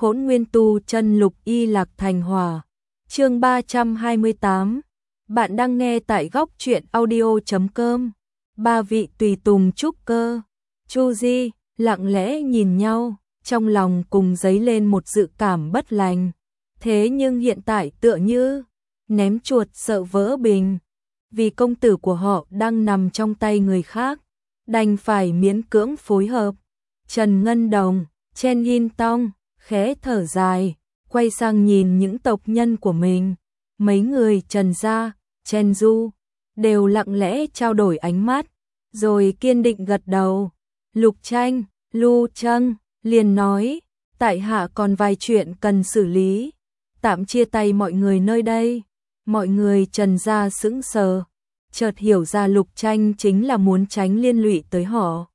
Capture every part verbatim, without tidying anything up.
Hỗn Nguyên Tu Chân Lục Y Lạc Thành Hỏa. Chương ba trăm hai mươi tám. Bạn đang nghe tại góc truyện audio chấm com. Ba vị tùy tùng trúc cơ, Chu Di lặng lẽ nhìn nhau, trong lòng cùng dấy lên một dự cảm bất lành. Thế nhưng hiện tại tựa như ném chuột sợ vỡ bình, vì công tử của họ đang nằm trong tay người khác, đành phải miễn cưỡng phối hợp. Trần Ngân Đồng, Chen Yin Tong khẽ thở dài, quay sang nhìn những tộc nhân của mình. Mấy người Trần gia, Chen Du đều lặng lẽ trao đổi ánh mắt, rồi kiên định gật đầu. Lục Tranh, Lu Trâng liền nói, tại hạ còn vài chuyện cần xử lý, tạm chia tay mọi người nơi đây. Mọi người Trần gia sững sờ, chợt hiểu ra Lục Tranh chính là muốn tránh liên lụy tới họ.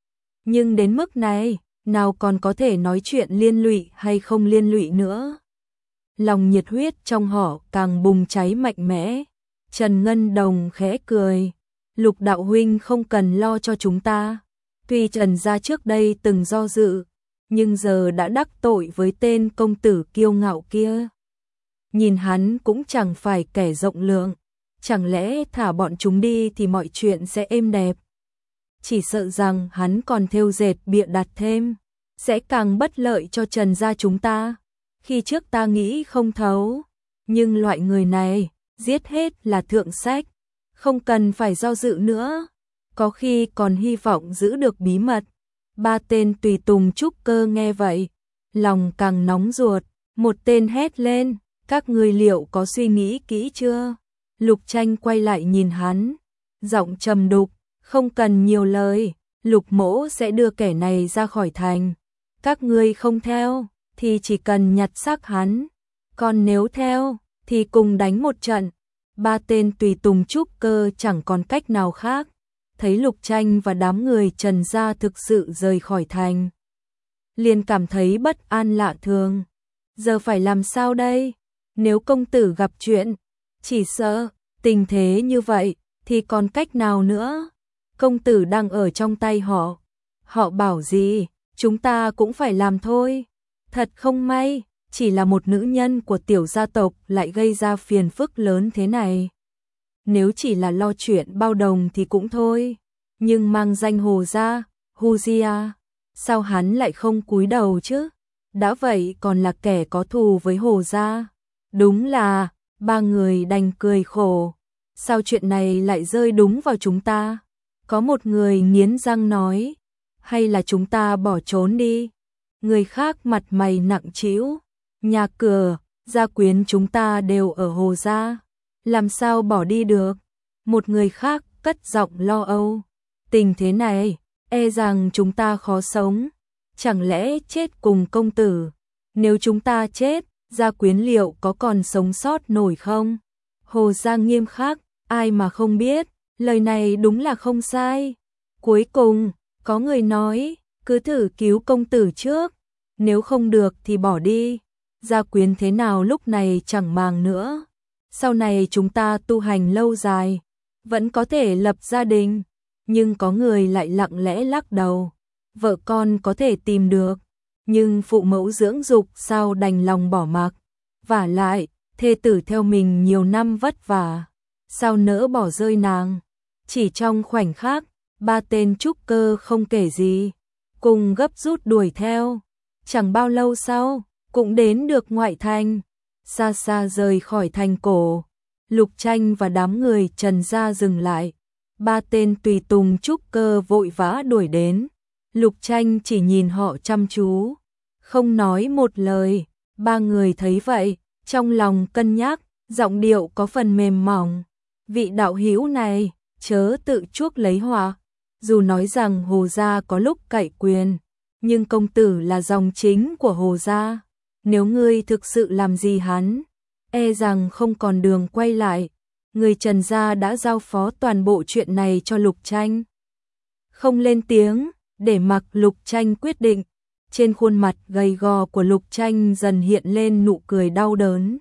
Nhưng đến mức này, nào còn có thể nói chuyện liên lụy hay không liên lụy nữa. Lòng nhiệt huyết trong họ càng bùng cháy mạnh mẽ. Trần Ngân Đồng khẽ cười, Lục đạo huynh không cần lo cho chúng ta. Tuy Trần gia trước đây từng do dự, nhưng giờ đã đắc tội với tên công tử kiêu ngạo kia. Nhìn hắn cũng chẳng phải kẻ rộng lượng, chẳng lẽ thả bọn chúng đi thì mọi chuyện sẽ êm đẹp. Chỉ sợ rằng hắn còn thêu dệt bịa đặt thêm, sẽ càng bất lợi cho Trần gia chúng ta. Khi trước ta nghĩ không thấu, nhưng loại người này, giết hết là thượng sách, không cần phải do dự nữa, có khi còn hy vọng giữ được bí mật. Ba tên tùy tùng trúc cơ nghe vậy, lòng càng nóng ruột, một tên hét lên, các ngươi liệu có suy nghĩ kỹ chưa? Lục Tranh quay lại nhìn hắn, giọng trầm đục, không cần nhiều lời, Lục mỗ sẽ đưa kẻ này ra khỏi thành. Các ngươi không theo, thì chỉ cần nhặt xác hắn, còn nếu theo, thì cùng đánh một trận. Ba tên tùy tùng trúc cơ chẳng còn cách nào khác, thấy Lục Tranh và đám người Trần gia thực sự rời khỏi thành, liền cảm thấy bất an lạ thường. Giờ phải làm sao đây? Nếu công tử gặp chuyện, chỉ sợ, tình thế như vậy, thì còn cách nào nữa? Công tử đang ở trong tay họ, họ bảo gì, chúng ta cũng phải làm thôi. Thật không may, chỉ là một nữ nhân của tiểu gia tộc lại gây ra phiền phức lớn thế này. Nếu chỉ là lo chuyện bao đồng thì cũng thôi, nhưng mang danh Hồ gia, Hu Gia, sao hắn lại không cúi đầu chứ? Đã vậy còn là kẻ có thù với Hồ gia. Đúng là, ba người đành cười khổ. Sao chuyện này lại rơi đúng vào chúng ta? Có một người nghiến răng nói, hay là chúng ta bỏ trốn đi? Người khác mặt mày nặng trĩu, nhà cửa, gia quyến chúng ta đều ở Hồ gia, làm sao bỏ đi được? Một người khác cất giọng lo âu, tình thế này, e rằng chúng ta khó sống, chẳng lẽ chết cùng công tử? Nếu chúng ta chết, gia quyến liệu có còn sống sót nổi không? Hồ gia nghiêm khắc, ai mà không biết, lời này đúng là không sai. Cuối cùng, có người nói, cứ thử cứu công tử trước, nếu không được thì bỏ đi. Gia quyến thế nào lúc này chẳng màng nữa. Sau này chúng ta tu hành lâu dài, vẫn có thể lập gia đình. Nhưng có người lại lặng lẽ lắc đầu. Vợ con có thể tìm được, nhưng phụ mẫu dưỡng dục sao đành lòng bỏ mặc. Vả lại, thê tử theo mình nhiều năm vất vả, sao nỡ bỏ rơi nàng? Chỉ trong khoảnh khắc, ba tên trúc cơ không kể gì, cùng gấp rút đuổi theo. Chẳng bao lâu sau, cũng đến được ngoại thành, xa xa rời khỏi thành cổ. Lục Tranh và đám người Trần gia dừng lại, ba tên tùy tùng trúc cơ vội vã đuổi đến. Lục Tranh chỉ nhìn họ chăm chú, không nói một lời. Ba người thấy vậy, trong lòng cân nhắc, giọng điệu có phần mềm mỏng. Vị đạo hữu này, chớ tự chuốc lấy họa. Dù nói rằng Hồ gia có lúc cậy quyền, nhưng công tử là dòng chính của Hồ gia. Nếu ngươi thực sự làm gì hắn, e rằng không còn đường quay lại. Người Trần gia đã giao phó toàn bộ chuyện này cho Lục Tranh. Không lên tiếng, để mặc Lục Tranh quyết định. Trên khuôn mặt gầy gò của Lục Tranh dần hiện lên nụ cười đau đớn.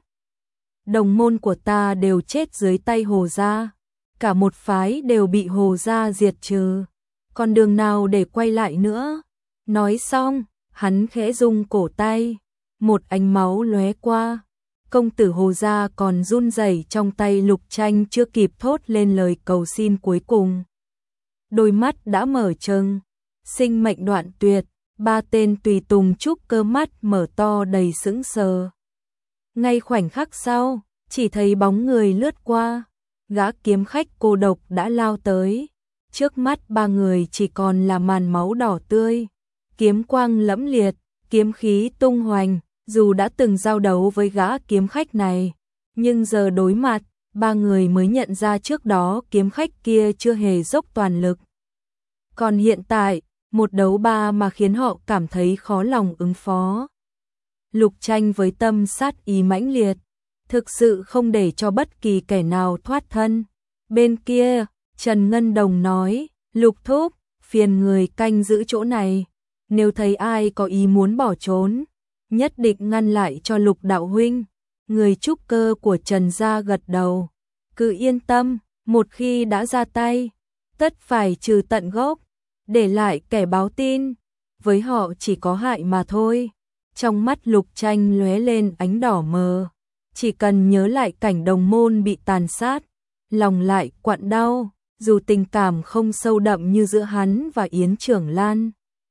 Đồng môn của ta đều chết dưới tay Hồ gia, cả một phái đều bị Hồ gia diệt trừ, còn đường nào để quay lại nữa? Nói xong, hắn khẽ rung cổ tay, một ánh máu lóe qua. Công tử Hồ gia còn run rẩy trong tay, Lục Tranh chưa kịp thốt lên lời cầu xin cuối cùng. Đôi mắt đã mở trừng, sinh mệnh đoạn tuyệt, ba tên tùy tùng trúc cơ mắt mở to đầy sững sờ. Ngay khoảnh khắc sau, chỉ thấy bóng người lướt qua, gã kiếm khách cô độc đã lao tới. Trước mắt ba người chỉ còn là màn máu đỏ tươi, kiếm quang lẫm liệt, kiếm khí tung hoành. Dù đã từng giao đấu với gã kiếm khách này, nhưng giờ đối mặt, ba người mới nhận ra trước đó kiếm khách kia chưa hề dốc toàn lực. Còn hiện tại, một đấu ba mà khiến họ cảm thấy khó lòng ứng phó. Lục Tranh với tâm sát ý mãnh liệt, thực sự không để cho bất kỳ kẻ nào thoát thân. Bên kia, Trần Ngân Đồng nói, Lục thúc, phiền người canh giữ chỗ này, nếu thấy ai có ý muốn bỏ trốn, nhất định ngăn lại cho Lục đạo huynh. Người trúc cơ của Trần gia gật đầu, cứ yên tâm, một khi đã ra tay, tất phải trừ tận gốc, để lại kẻ báo tin, với họ chỉ có hại mà thôi. Trong mắt Lục Tranh lóe lên ánh đỏ mờ, chỉ cần nhớ lại cảnh đồng môn bị tàn sát, lòng lại quặn đau, dù tình cảm không sâu đậm như giữa hắn và Yến Trưởng Lan.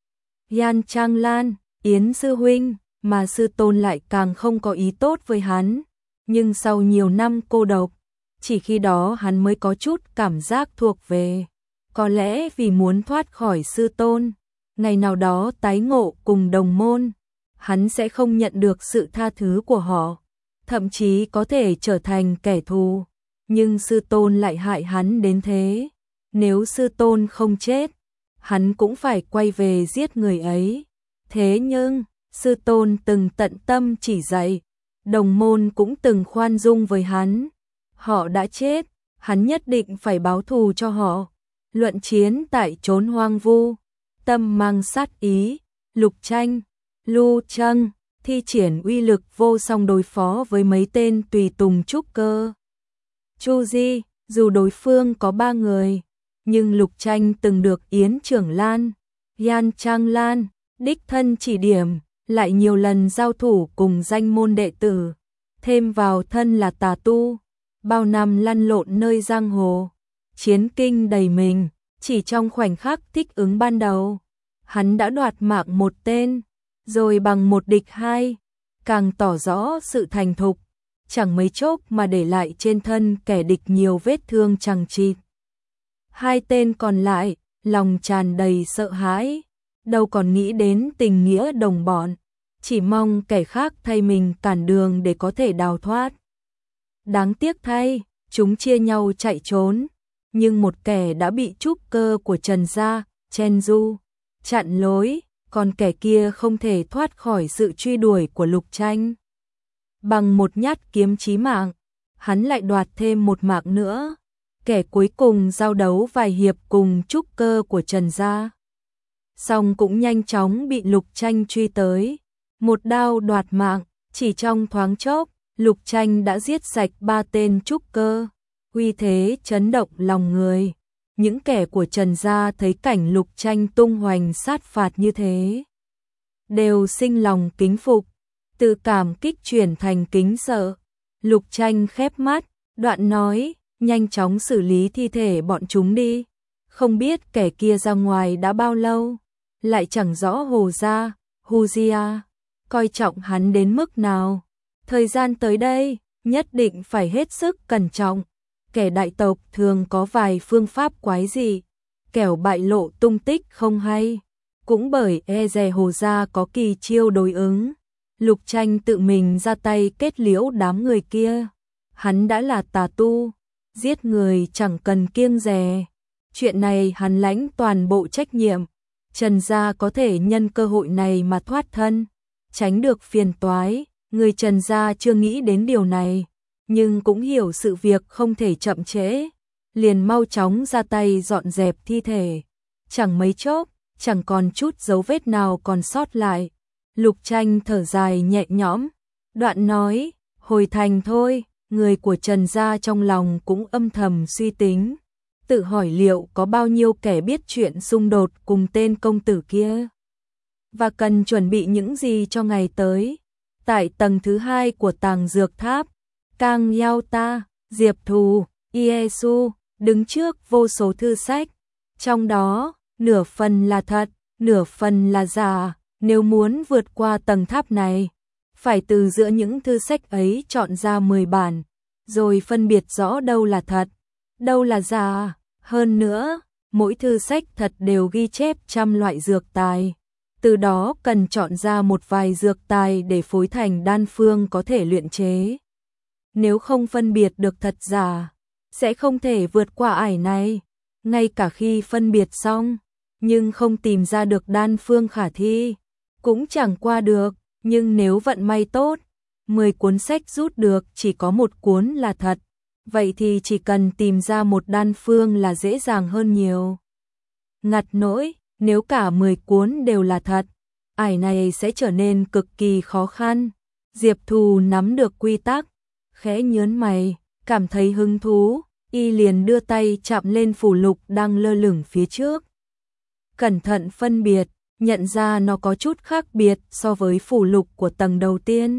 Yan Trang Lan, Yến sư huynh, mà sư tôn lại càng không có ý tốt với hắn, nhưng sau nhiều năm cô độc, chỉ khi đó hắn mới có chút cảm giác thuộc về. Có lẽ vì muốn thoát khỏi sư tôn, ngày nào đó tái ngộ cùng đồng môn, hắn sẽ không nhận được sự tha thứ của họ, thậm chí có thể trở thành kẻ thù. Nhưng sư tôn lại hại hắn đến thế, nếu sư tôn không chết, hắn cũng phải quay về giết người ấy. Thế nhưng, sư tôn từng tận tâm chỉ dạy, đồng môn cũng từng khoan dung với hắn. Họ đã chết, hắn nhất định phải báo thù cho họ. Luận chiến tại chốn hoang vu, tâm mang sát ý, Lục Tranh, Lưu Trăng thi triển uy lực vô song đối phó với mấy tên tùy tùng trúc cơ. Chu Di, dù đối phương có ba người, nhưng Lục Tranh từng được Yến Trưởng Lan, Yan Trang Lan đích thân chỉ điểm, lại nhiều lần giao thủ cùng danh môn đệ tử, thêm vào thân là tà tu, bao năm lăn lộn nơi giang hồ, chiến kinh đầy mình, chỉ trong khoảnh khắc thích ứng ban đầu, hắn đã đoạt mạng một tên, rồi bằng một địch hai, càng tỏ rõ sự thành thục, chẳng mấy chốc mà để lại trên thân kẻ địch nhiều vết thương chằng chịt. Hai tên còn lại, lòng tràn đầy sợ hãi, đâu còn nghĩ đến tình nghĩa đồng bọn, chỉ mong kẻ khác thay mình cản đường để có thể đào thoát. Đáng tiếc thay, chúng chia nhau chạy trốn, nhưng một kẻ đã bị trúc cơ của Trần gia, chen du, chặn lối, còn kẻ kia không thể thoát khỏi sự truy đuổi của Lục Tranh. Bằng một nhát kiếm chí mạng, hắn lại đoạt thêm một mạng nữa. Kẻ cuối cùng giao đấu vài hiệp cùng trúc cơ của Trần gia, song cũng nhanh chóng bị Lục Tranh truy tới, một đao đoạt mạng, chỉ trong thoáng chốc, Lục Tranh đã giết sạch ba tên trúc cơ, uy thế chấn động lòng người. Những kẻ của Trần gia thấy cảnh Lục Tranh tung hoành sát phạt như thế, đều sinh lòng kính phục, từ cảm kích chuyển thành kính sợ. Lục Tranh khép mắt, đoạn nói, nhanh chóng xử lý thi thể bọn chúng đi, không biết kẻ kia ra ngoài đã bao lâu, lại chẳng rõ Hồ gia, Hu Gia coi trọng hắn đến mức nào. Thời gian tới đây, nhất định phải hết sức cẩn trọng. Kẻ đại tộc thường có vài phương pháp quái dị, kẻo bại lộ tung tích không hay. Cũng bởi e dè Hồ gia có kỳ chiêu đối ứng, Lục Tranh tự mình ra tay kết liễu đám người kia. Hắn đã là tà tu, giết người chẳng cần kiêng dè. Chuyện này hắn lãnh toàn bộ trách nhiệm. Trần gia có thể nhân cơ hội này mà thoát thân, tránh được phiền toái. Người Trần gia chưa nghĩ đến điều này, nhưng cũng hiểu sự việc không thể chậm trễ, liền mau chóng ra tay dọn dẹp thi thể. Chẳng mấy chốc, chẳng còn chút dấu vết nào còn sót lại. Lục Tranh thở dài nhẹ nhõm, đoạn nói, hồi thành thôi. Người của Trần gia trong lòng cũng âm thầm suy tính, tự hỏi liệu có bao nhiêu kẻ biết chuyện xung đột cùng tên công tử kia, và cần chuẩn bị những gì cho ngày tới. Tại tầng thứ hai của tàng dược tháp, Kang Yao Ta, Diệp Thù, Iesu đứng trước vô số thư sách. Trong đó, nửa phần là thật, nửa phần là giả. Nếu muốn vượt qua tầng tháp này, phải từ giữa những thư sách ấy chọn ra mười bản, rồi phân biệt rõ đâu là thật, đâu là giả. Hơn nữa, mỗi thư sách thật đều ghi chép trăm loại dược tài. Từ đó cần chọn ra một vài dược tài để phối thành đan phương có thể luyện chế. Nếu không phân biệt được thật giả, sẽ không thể vượt qua ải này. Ngay cả khi phân biệt xong, nhưng không tìm ra được đan phương khả thi, cũng chẳng qua được. Nhưng nếu vận may tốt, mười cuốn sách rút được chỉ có một cuốn là thật, vậy thì chỉ cần tìm ra một đan phương là dễ dàng hơn nhiều. Ngặt nỗi, nếu cả mười cuốn đều là thật, ải này sẽ trở nên cực kỳ khó khăn. Diệp Thù nắm được quy tắc, khẽ nhớn mày, cảm thấy hứng thú, y liền đưa tay chạm lên phù lục đang lơ lửng phía trước. Cẩn thận phân biệt, nhận ra nó có chút khác biệt so với phù lục của tầng đầu tiên.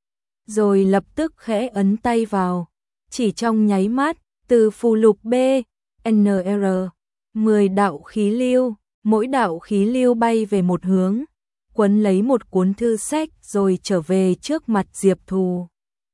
Rồi lập tức khẽ ấn tay vào, chỉ trong nháy mắt, từ phù lục B, N R, mười đạo khí lưu, mỗi đạo khí lưu bay về một hướng, quấn lấy một cuốn thư sách rồi trở về trước mặt Diệp Thù.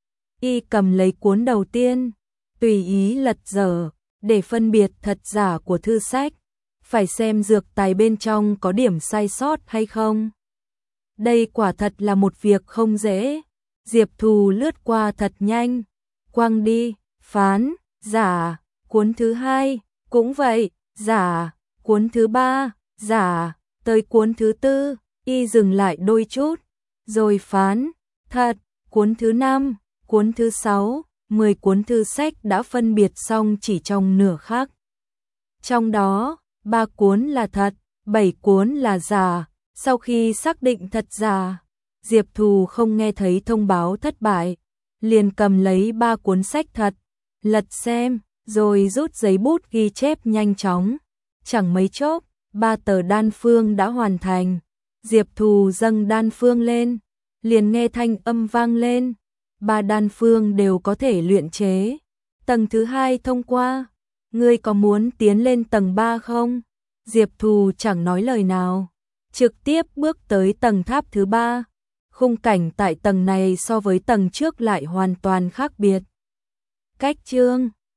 Y cầm lấy cuốn đầu tiên, tùy ý lật dở, để phân biệt thật giả của thư sách. Phải xem dược tài bên trong có điểm sai sót hay không. Đây quả thật là một việc không dễ. Diệp Thù lướt qua thật nhanh, quăng đi, phán, giả, cuốn thứ hai, cũng vậy, giả, cuốn thứ ba, giả, tới cuốn thứ tư, y dừng lại đôi chút, rồi phán, thật, cuốn thứ năm, cuốn thứ sáu, mười cuốn thư sách đã phân biệt xong chỉ trong nửa khắc. Trong đó, ba cuốn là thật, bảy cuốn là giả. Sau khi xác định thật giả, Diệp Thù không nghe thấy thông báo thất bại, liền cầm lấy ba cuốn sách thật, lật xem, rồi rút giấy bút ghi chép nhanh chóng. Chẳng mấy chốc, ba tờ đan phương đã hoàn thành. Diệp Thù dâng đan phương lên, liền nghe thanh âm vang lên. Ba đan phương đều có thể luyện chế. Tầng thứ hai thông qua. Ngươi có muốn tiến lên tầng ba không? Diệp Thù chẳng nói lời nào, trực tiếp bước tới tầng tháp thứ ba. Khung cảnh tại tầng này so với tầng trước lại hoàn toàn khác biệt. Cách chương